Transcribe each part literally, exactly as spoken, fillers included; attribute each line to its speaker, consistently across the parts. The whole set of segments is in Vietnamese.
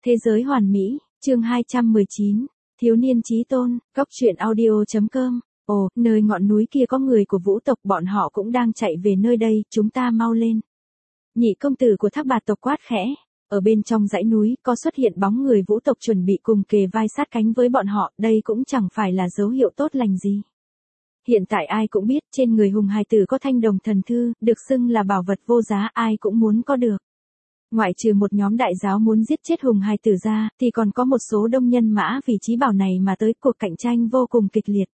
Speaker 1: Thế giới hoàn mỹ, chương hai trăm mười chín, thiếu niên chí tôn, cốc truyện audio chấm com. Ồ, nơi ngọn núi kia có người của Vũ tộc, bọn họ cũng đang chạy về nơi đây, chúng ta mau lên. Nhị công tử của Thác Bạt tộc quát khẽ. Ở bên trong dãy núi có xuất hiện bóng người Vũ tộc chuẩn bị cùng kề vai sát cánh với bọn họ, đây cũng chẳng phải là dấu hiệu tốt lành gì. Hiện tại ai cũng biết trên người Hùng hài tử có thanh đồng thần thư, được xưng là bảo vật vô giá, ai cũng muốn có được. Ngoại trừ một nhóm đại giáo muốn giết chết Hùng hài tử ra, thì còn có một số đông nhân mã vì chí bảo này mà tới, cuộc cạnh tranh vô cùng kịch liệt.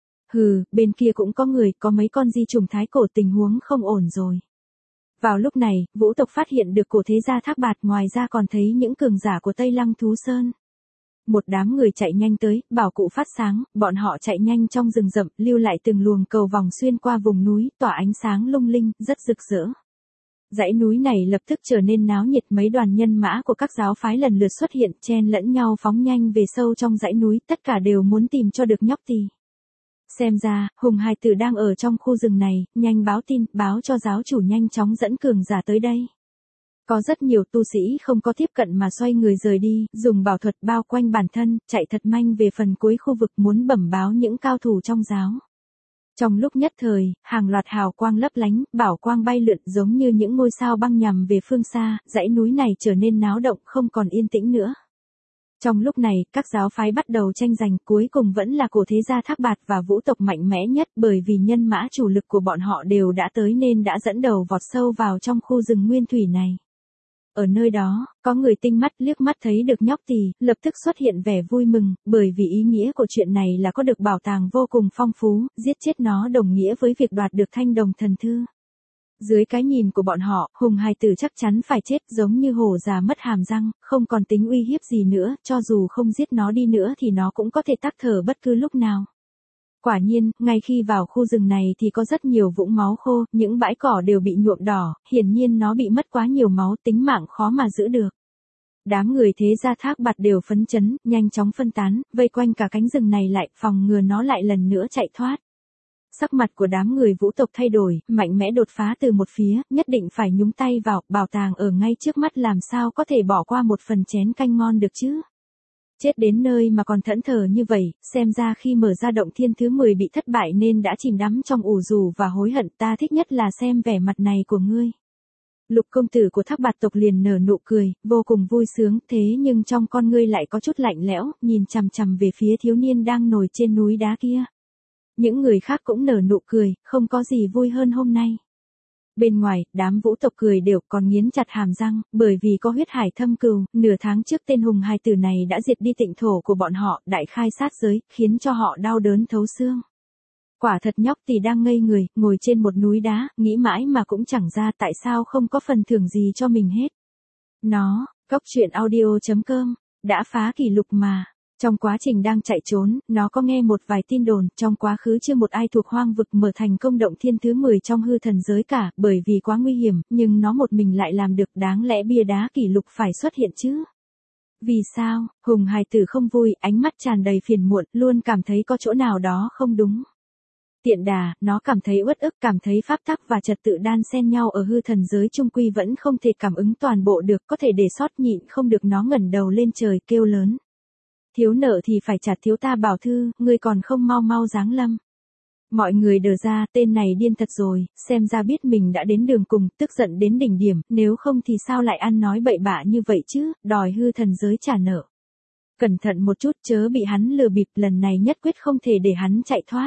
Speaker 1: Hừ, bên kia cũng có người, có mấy con di trùng thái cổ, tình huống không ổn rồi. Vào lúc này, Vũ tộc phát hiện được cổ thế gia Thác Bạt, ngoài ra còn thấy những cường giả của Tây Lăng Thú Sơn. Một đám người chạy nhanh tới, bảo cụ phát sáng, bọn họ chạy nhanh trong rừng rậm, lưu lại từng luồng cầu vòng xuyên qua vùng núi, tỏa ánh sáng lung linh, rất rực rỡ. Dãy núi này lập tức trở nên náo nhiệt, mấy đoàn nhân mã của các giáo phái lần lượt xuất hiện, chen lẫn nhau phóng nhanh về sâu trong dãy núi, tất cả đều muốn tìm cho được nhóc tì. Xem ra, Hùng hài tử đang ở trong khu rừng này, nhanh báo tin, báo cho giáo chủ nhanh chóng dẫn cường giả tới đây. Có rất nhiều tu sĩ không có tiếp cận mà xoay người rời đi, dùng bảo thuật bao quanh bản thân, chạy thật nhanh về phần cuối khu vực, muốn bẩm báo những cao thủ trong giáo. Trong lúc nhất thời, hàng loạt hào quang lấp lánh, bảo quang bay lượn giống như những ngôi sao băng nhằm về phương xa, dãy núi này trở nên náo động, không còn yên tĩnh nữa. Trong lúc này, các giáo phái bắt đầu tranh giành, cuối cùng vẫn là cổ thế gia Thác Bạt và Vũ tộc mạnh mẽ nhất, bởi vì nhân mã chủ lực của bọn họ đều đã tới nên đã dẫn đầu vọt sâu vào trong khu rừng nguyên thủy này. Ở nơi đó, có người tinh mắt liếc mắt thấy được nhóc tì, lập tức xuất hiện vẻ vui mừng, bởi vì ý nghĩa của chuyện này là có được bảo tàng vô cùng phong phú, giết chết nó đồng nghĩa với việc đoạt được thanh đồng thần thư. Dưới cái nhìn của bọn họ, Hùng hài tử chắc chắn phải chết, giống như hổ già mất hàm răng, không còn tính uy hiếp gì nữa, cho dù không giết nó đi nữa thì nó cũng có thể tắc thở bất cứ lúc nào. Quả nhiên, ngay khi vào khu rừng này thì có rất nhiều vũng máu khô, những bãi cỏ đều bị nhuộm đỏ, hiển nhiên nó bị mất quá nhiều máu, tính mạng khó mà giữ được. Đám người thế gia Thác Bạt đều phấn chấn, nhanh chóng phân tán, vây quanh cả cánh rừng này lại, phòng ngừa nó lại lần nữa chạy thoát. Sắc mặt của đám người Vũ tộc thay đổi, mạnh mẽ đột phá từ một phía, nhất định phải nhúng tay vào, bảo tàng ở ngay trước mắt, làm sao có thể bỏ qua một phần chén canh ngon được chứ. Chết đến nơi mà còn thẫn thờ như vậy, xem ra khi mở ra động thiên thứ mười bị thất bại nên đã chìm đắm trong ủ rũ và hối hận, ta thích nhất là xem vẻ mặt này của ngươi. Lục công tử của Thác Bạt tộc liền nở nụ cười, vô cùng vui sướng, thế nhưng trong con ngươi lại có chút lạnh lẽo, nhìn chằm chằm về phía thiếu niên đang nổi trên núi đá kia. Những người khác cũng nở nụ cười, không có gì vui hơn hôm nay. Bên ngoài, đám Vũ tộc cười đều, còn nghiến chặt hàm răng, bởi vì có huyết hải thâm cừu, nửa tháng trước tên Hùng hài tử này đã diệt đi tịnh thổ của bọn họ, đại khai sát giới, khiến cho họ đau đớn thấu xương. Quả thật nhóc tì đang ngây người, ngồi trên một núi đá, nghĩ mãi mà cũng chẳng ra tại sao không có phần thưởng gì cho mình hết. Nó, cốc truyện audio chấm com, đã phá kỷ lục mà. Trong quá trình đang chạy trốn, nó có nghe một vài tin đồn, trong quá khứ chưa một ai thuộc hoang vực mở thành công động thiên thứ mười trong hư thần giới cả, bởi vì quá nguy hiểm, nhưng nó một mình lại làm được, đáng lẽ bia đá kỷ lục phải xuất hiện chứ. Vì sao? Hùng hài tử không vui, ánh mắt tràn đầy phiền muộn, luôn cảm thấy có chỗ nào đó không đúng. Tiện đà, nó cảm thấy uất ức, cảm thấy pháp tắc và trật tự đan xen nhau ở hư thần giới chung quy vẫn không thể cảm ứng toàn bộ được, có thể để sót, nhịn không được nó ngẩng đầu lên trời kêu lớn. Thiếu nợ thì phải trả, thiếu ta bảo thư, ngươi còn không mau mau giáng lâm. Mọi người đờ ra, tên này điên thật rồi, xem ra biết mình đã đến đường cùng, tức giận đến đỉnh điểm, nếu không thì sao lại ăn nói bậy bạ như vậy chứ, đòi hư thần giới trả nợ. Cẩn thận một chút, chớ bị hắn lừa bịp, lần này nhất quyết không thể để hắn chạy thoát.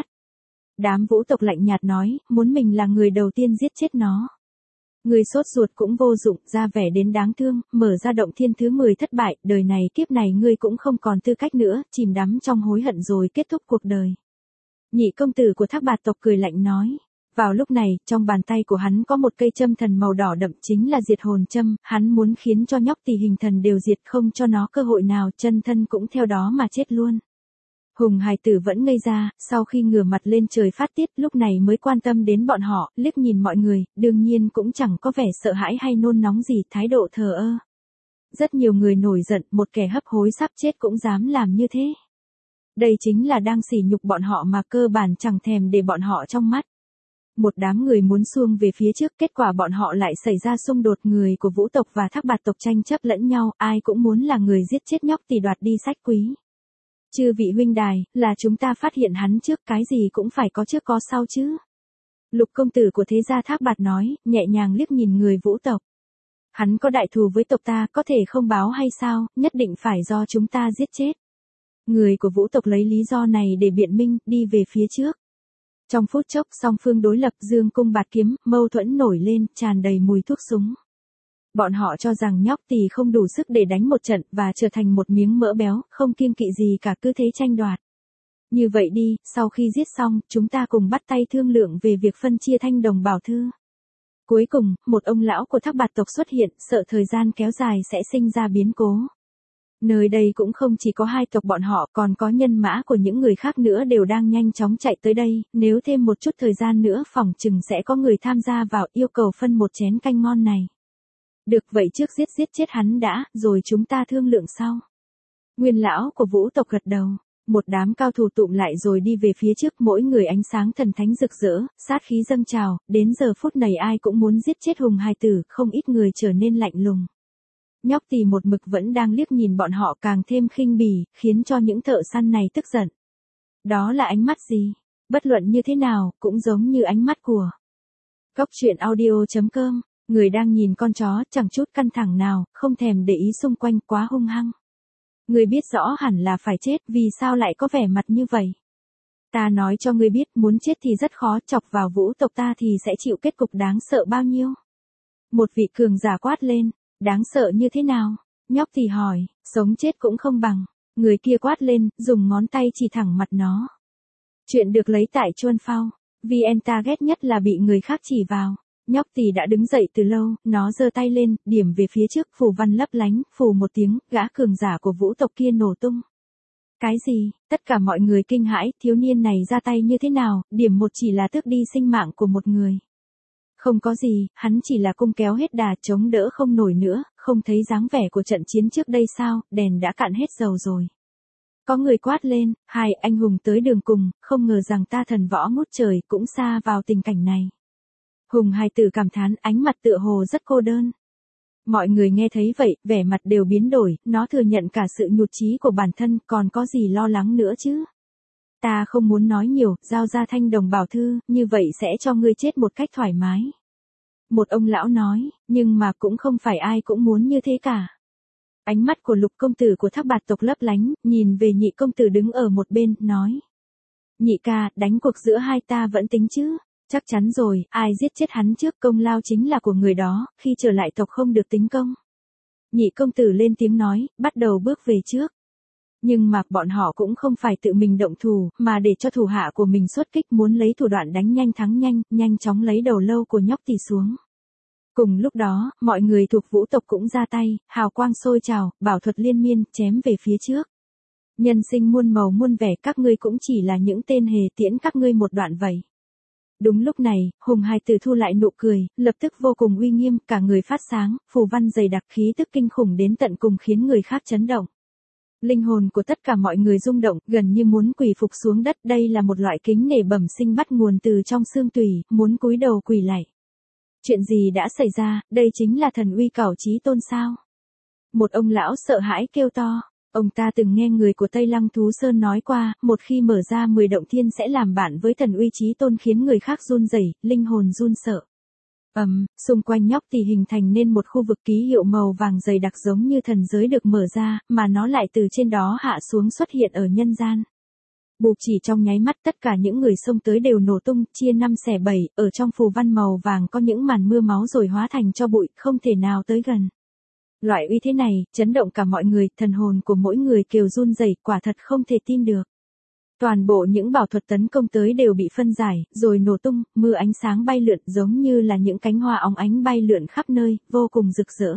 Speaker 1: Đám Vũ tộc lạnh nhạt nói, muốn mình là người đầu tiên giết chết nó. Người sốt ruột cũng vô dụng, ra vẻ đến đáng thương, mở ra động thiên thứ mười thất bại, đời này kiếp này ngươi cũng không còn tư cách nữa, chìm đắm trong hối hận rồi kết thúc cuộc đời. Nhị công tử của Thác Bạt tộc cười lạnh nói. Vào lúc này, trong bàn tay của hắn có một cây châm thần màu đỏ đậm, chính là diệt hồn châm, hắn muốn khiến cho nhóc tì hình thần đều diệt, không cho nó cơ hội nào, chân thân cũng theo đó mà chết luôn. Hùng hài tử vẫn ngây ra, sau khi ngửa mặt lên trời phát tiết, lúc này mới quan tâm đến bọn họ, liếc nhìn mọi người, đương nhiên cũng chẳng có vẻ sợ hãi hay nôn nóng gì, thái độ thờ ơ. Rất nhiều người nổi giận, một kẻ hấp hối sắp chết cũng dám làm như thế. Đây chính là đang sỉ nhục bọn họ mà, cơ bản chẳng thèm để bọn họ trong mắt. Một đám người muốn xuông về phía trước, kết quả bọn họ lại xảy ra xung đột, người của Vũ tộc và Thác Bạt tộc tranh chấp lẫn nhau, ai cũng muốn là người giết chết nhóc tỳ đoạt đi sách quý. Chư vị huynh đài, là chúng ta phát hiện hắn trước, cái gì cũng phải có trước có sau chứ. Lục công tử của thế gia Thác Bạt nói, nhẹ nhàng liếc nhìn người Vũ tộc. Hắn có đại thù với tộc ta, có thể không báo hay sao, nhất định phải do chúng ta giết chết. Người của Vũ tộc lấy lý do này để biện minh, đi về phía trước. Trong phút chốc song phương đối lập, dương cung bạt kiếm, mâu thuẫn nổi lên, tràn đầy mùi thuốc súng. Bọn họ cho rằng nhóc tỳ không đủ sức để đánh một trận và trở thành một miếng mỡ béo, không kiêng kỵ gì cả, cứ thế tranh đoạt. Như vậy đi, sau khi giết xong, chúng ta cùng bắt tay thương lượng về việc phân chia thanh đồng bảo thư. Cuối cùng, một ông lão của Thác Bạt tộc xuất hiện, sợ thời gian kéo dài sẽ sinh ra biến cố. Nơi đây cũng không chỉ có hai tộc bọn họ, còn có nhân mã của những người khác nữa đều đang nhanh chóng chạy tới đây, nếu thêm một chút thời gian nữa phỏng chừng sẽ có người tham gia vào, yêu cầu phân một chén canh ngon này. Được, vậy trước giết giết chết hắn đã, rồi chúng ta thương lượng sau. Nguyên lão của Vũ tộc gật đầu. Một đám cao thủ tụm lại rồi đi về phía trước, mỗi người ánh sáng thần thánh rực rỡ, sát khí dâng trào, đến giờ phút này ai cũng muốn giết chết Hùng hài tử, không ít người trở nên lạnh lùng. Nhóc tỳ một mực vẫn đang liếc nhìn bọn họ càng thêm khinh bỉ, khiến cho những thợ săn này tức giận. Đó là ánh mắt gì? Bất luận như thế nào, cũng giống như ánh mắt của Cốc truyện audio chấm com, người đang nhìn con chó, chẳng chút căng thẳng nào, không thèm để ý xung quanh, quá hung hăng. Ngươi biết rõ hẳn là phải chết, vì sao lại có vẻ mặt như vậy? Ta nói cho ngươi biết, muốn chết thì rất khó, chọc vào Vũ tộc ta thì sẽ chịu kết cục đáng sợ bao nhiêu. Một vị cường giả quát lên, đáng sợ như thế nào? Nhóc thì hỏi, sống chết cũng không bằng. Người kia quát lên, dùng ngón tay chỉ thẳng mặt nó. Chuyện được lấy tại Chuan Phao. vê en ta ghét nhất là bị người khác chỉ vào. Nhóc tỳ đã đứng dậy từ lâu, nó giơ tay lên, điểm về phía trước, phù văn lấp lánh, phù một tiếng, gã cường giả của Vũ tộc kia nổ tung. Cái gì? Tất cả mọi người kinh hãi, thiếu niên này ra tay như thế nào, điểm một chỉ là tước đi sinh mạng của một người. Không có gì, hắn chỉ là cung kéo hết đà, chống đỡ không nổi nữa, không thấy dáng vẻ của trận chiến trước đây sao, đèn đã cạn hết dầu rồi. Có người quát lên, hai anh hùng tới đường cùng, không ngờ rằng ta thần võ ngút trời cũng xa vào tình cảnh này. Hùng hài tử cảm thán, ánh mặt tựa hồ rất cô đơn. Mọi người nghe thấy vậy, vẻ mặt đều biến đổi, nó thừa nhận cả sự nhụt chí của bản thân, còn có gì lo lắng nữa chứ. Ta không muốn nói nhiều, giao ra thanh đồng bảo thư, như vậy sẽ cho ngươi chết một cách thoải mái. Một ông lão nói, nhưng mà cũng không phải ai cũng muốn như thế cả. Ánh mắt của Lục công tử của Thác Bạt tộc lấp lánh, nhìn về Nhị công tử đứng ở một bên, nói. Nhị ca, đánh cuộc giữa hai ta vẫn tính chứ? Chắc chắn rồi, ai giết chết hắn trước công lao chính là của người đó, khi trở lại tộc không được tính công. Nhị công tử lên tiếng nói, bắt đầu bước về trước. Nhưng mà bọn họ cũng không phải tự mình động thủ, mà để cho thủ hạ của mình xuất kích, muốn lấy thủ đoạn đánh nhanh thắng nhanh, nhanh chóng lấy đầu lâu của nhóc tỳ xuống. Cùng lúc đó, mọi người thuộc Vũ tộc cũng ra tay, hào quang sôi trào, bảo thuật liên miên, chém về phía trước. Nhân sinh muôn màu muôn vẻ, các ngươi cũng chỉ là những tên hề tiễn các ngươi một đoạn vậy. Đúng lúc này, Hùng hài tử thu lại nụ cười, lập tức vô cùng uy nghiêm, cả người phát sáng, phù văn dày đặc, khí tức kinh khủng đến tận cùng khiến người khác chấn động. Linh hồn của tất cả mọi người rung động, gần như muốn quỳ phục xuống đất, đây là một loại kính nể bẩm sinh bắt nguồn từ trong xương tủy, muốn cúi đầu quỳ lạy. Chuyện gì đã xảy ra, đây chính là thần uy Cẩu Chí Tôn sao? Một ông lão sợ hãi kêu to. Ông ta từng nghe người của Tây Lăng Thú Sơn nói qua, một khi mở ra mười động thiên sẽ làm bạn với thần uy Chí Tôn, khiến người khác run rẩy, linh hồn run sợ. Ầm, um, xung quanh nhóc tỳ hình thành nên một khu vực ký hiệu màu vàng dày đặc giống như thần giới được mở ra, mà nó lại từ trên đó hạ xuống xuất hiện ở nhân gian. Bụp, chỉ trong nháy mắt tất cả những người xông tới đều nổ tung, chia năm xẻ bảy, ở trong phù văn màu vàng có những màn mưa máu rồi hóa thành tro bụi, không thể nào tới gần. Loại uy thế này, chấn động cả mọi người, thần hồn của mỗi người kêu run rẩy, quả thật không thể tin được. Toàn bộ những bảo thuật tấn công tới đều bị phân giải, rồi nổ tung, mưa ánh sáng bay lượn giống như là những cánh hoa óng ánh bay lượn khắp nơi, vô cùng rực rỡ.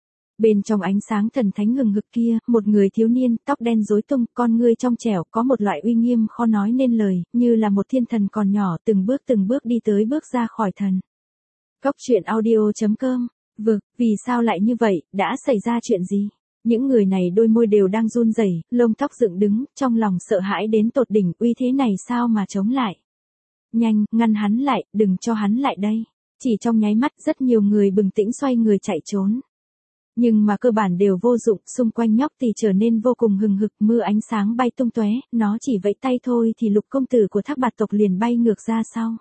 Speaker 1: Bên trong ánh sáng thần thánh hừng hực kia, một người thiếu niên, tóc đen rối tung, con ngươi trong trẻo, có một loại uy nghiêm khó nói nên lời, như là một thiên thần còn nhỏ, từng bước từng bước đi tới bước ra khỏi thần. Cốc truyện audio chấm com. Vực, vì sao lại như vậy, đã xảy ra chuyện gì? Những người này đôi môi đều đang run rẩy, lông tóc dựng đứng, trong lòng sợ hãi đến tột đỉnh, uy thế này sao mà chống lại? nhanh, ngăn hắn lại, đừng cho hắn lại đây. Chỉ trong nháy mắt rất nhiều người bừng tỉnh xoay người chạy trốn. Nhưng mà cơ bản đều vô dụng, xung quanh nhóc thì trở nên vô cùng hừng hực, mưa ánh sáng bay tung tóe, nó chỉ vẫy tay thôi thì Lục công tử của Thác Bạt tộc liền bay ngược ra sau.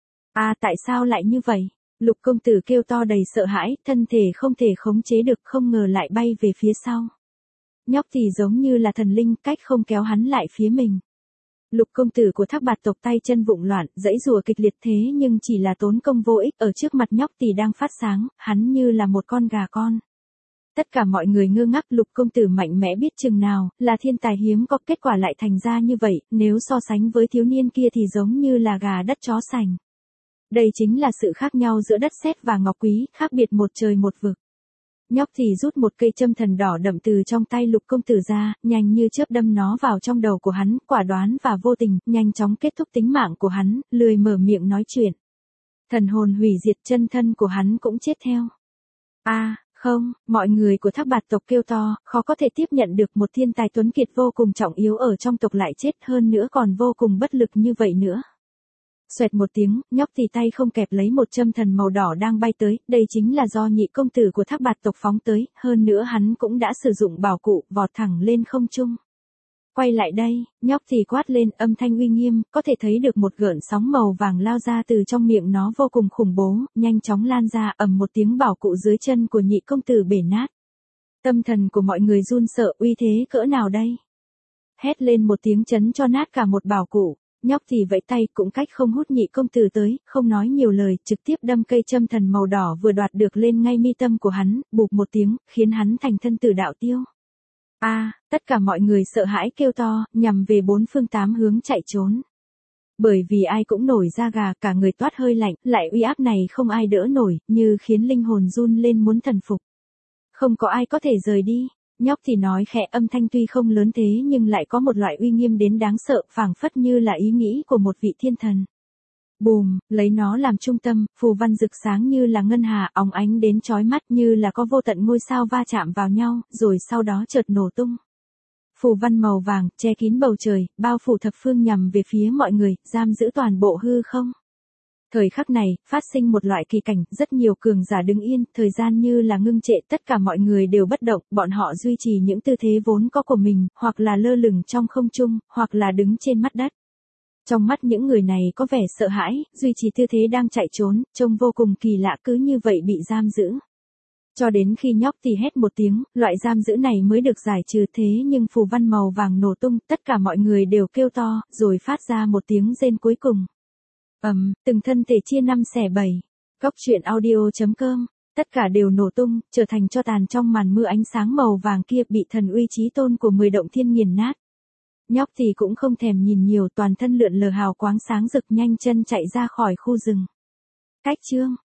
Speaker 1: À tại sao lại như vậy? Lục công tử kêu to đầy sợ hãi, thân thể không thể khống chế được, không ngờ lại bay về phía sau. Nhóc thì giống như là thần linh, cách không kéo hắn lại phía mình. Lục công tử của Thác Bạt tộc tay chân vụng loạn, giãy giụa kịch liệt thế nhưng chỉ là tốn công vô ích, ở trước mặt nhóc thì đang phát sáng, hắn như là một con gà con. Tất cả mọi người ngơ ngác, Lục công tử mạnh mẽ biết chừng nào, là thiên tài hiếm có, kết quả lại thành ra như vậy, nếu so sánh với thiếu niên kia thì giống như là gà đất chó sành. Đây chính là sự khác nhau giữa đất sét và ngọc quý, khác biệt một trời một vực. Nhóc thì rút một cây châm thần đỏ đậm từ trong tay Lục công tử ra, nhanh như chớp đâm nó vào trong đầu của hắn, quả đoán và vô tình, nhanh chóng kết thúc tính mạng của hắn, lười mở miệng nói chuyện. Thần hồn hủy diệt, chân thân của hắn cũng chết theo. A, à, không, mọi người của Thác Bạt tộc kêu to, khó có thể tiếp nhận được một thiên tài tuấn kiệt vô cùng trọng yếu ở trong tộc lại chết, hơn nữa còn vô cùng bất lực như vậy nữa. Xoẹt một tiếng, nhóc thì tay không kẹp lấy một châm thần màu đỏ đang bay tới, đây chính là do nhị công tử của Thác Bạt tộc phóng tới, hơn nữa hắn cũng đã sử dụng bảo cụ, vọt thẳng lên không trung. Quay lại đây, nhóc thì quát lên, âm thanh uy nghiêm, có thể thấy được một gợn sóng màu vàng lao ra từ trong miệng nó vô cùng khủng bố, nhanh chóng lan ra, ầm một tiếng, bảo cụ dưới chân của nhị công tử bể nát. Tâm thần của mọi người run sợ, uy thế cỡ nào đây? Hét lên một tiếng chấn cho nát cả một bảo cụ. Nhóc thì vẫy tay, cũng cách không hút nhị công tử tới, không nói nhiều lời, trực tiếp đâm cây châm thần màu đỏ vừa đoạt được lên ngay mi tâm của hắn, bụp một tiếng, khiến hắn thành thân tử đạo tiêu. A, à, tất cả mọi người sợ hãi kêu to, nhằm về bốn phương tám hướng chạy trốn. Bởi vì ai cũng nổi da gà, cả người toát hơi lạnh, lại uy áp này không ai đỡ nổi, như khiến linh hồn run lên muốn thần phục. Không có ai có thể rời đi. Nhóc thì nói khẽ, âm thanh tuy không lớn thế nhưng lại có một loại uy nghiêm đến đáng sợ, phảng phất như là ý nghĩ của một vị thiên thần. Bùm, lấy nó làm trung tâm, phù văn rực sáng như là ngân hà, óng ánh đến chói mắt, như là có vô tận ngôi sao va chạm vào nhau, rồi sau đó chợt nổ tung. Phù văn màu vàng, che kín bầu trời, bao phủ thập phương nhằm về phía mọi người, giam giữ toàn bộ hư không. Thời khắc này, phát sinh một loại kỳ cảnh, rất nhiều cường giả đứng yên, thời gian như là ngưng trệ, tất cả mọi người đều bất động, bọn họ duy trì những tư thế vốn có của mình, hoặc là lơ lửng trong không trung, hoặc là đứng trên mặt đất. Trong mắt những người này có vẻ sợ hãi, duy trì tư thế đang chạy trốn, trông vô cùng kỳ lạ, cứ như vậy bị giam giữ. Cho đến khi nhóc thì hét một tiếng, loại giam giữ này mới được giải trừ, thế nhưng phù văn màu vàng nổ tung, tất cả mọi người đều kêu to, rồi phát ra một tiếng rên cuối cùng. Ầm, um, từng thân thể chia năm xẻ bảy. Góc truyện audio chấm com, tất cả đều nổ tung, trở thành tro tàn trong màn mưa ánh sáng màu vàng kia, bị thần uy chí tôn của mười động thiên nghiền nát. Nhóc thì cũng không thèm nhìn nhiều, toàn thân lượn lờ hào quáng sáng rực, nhanh chân chạy ra khỏi khu rừng. Cách chương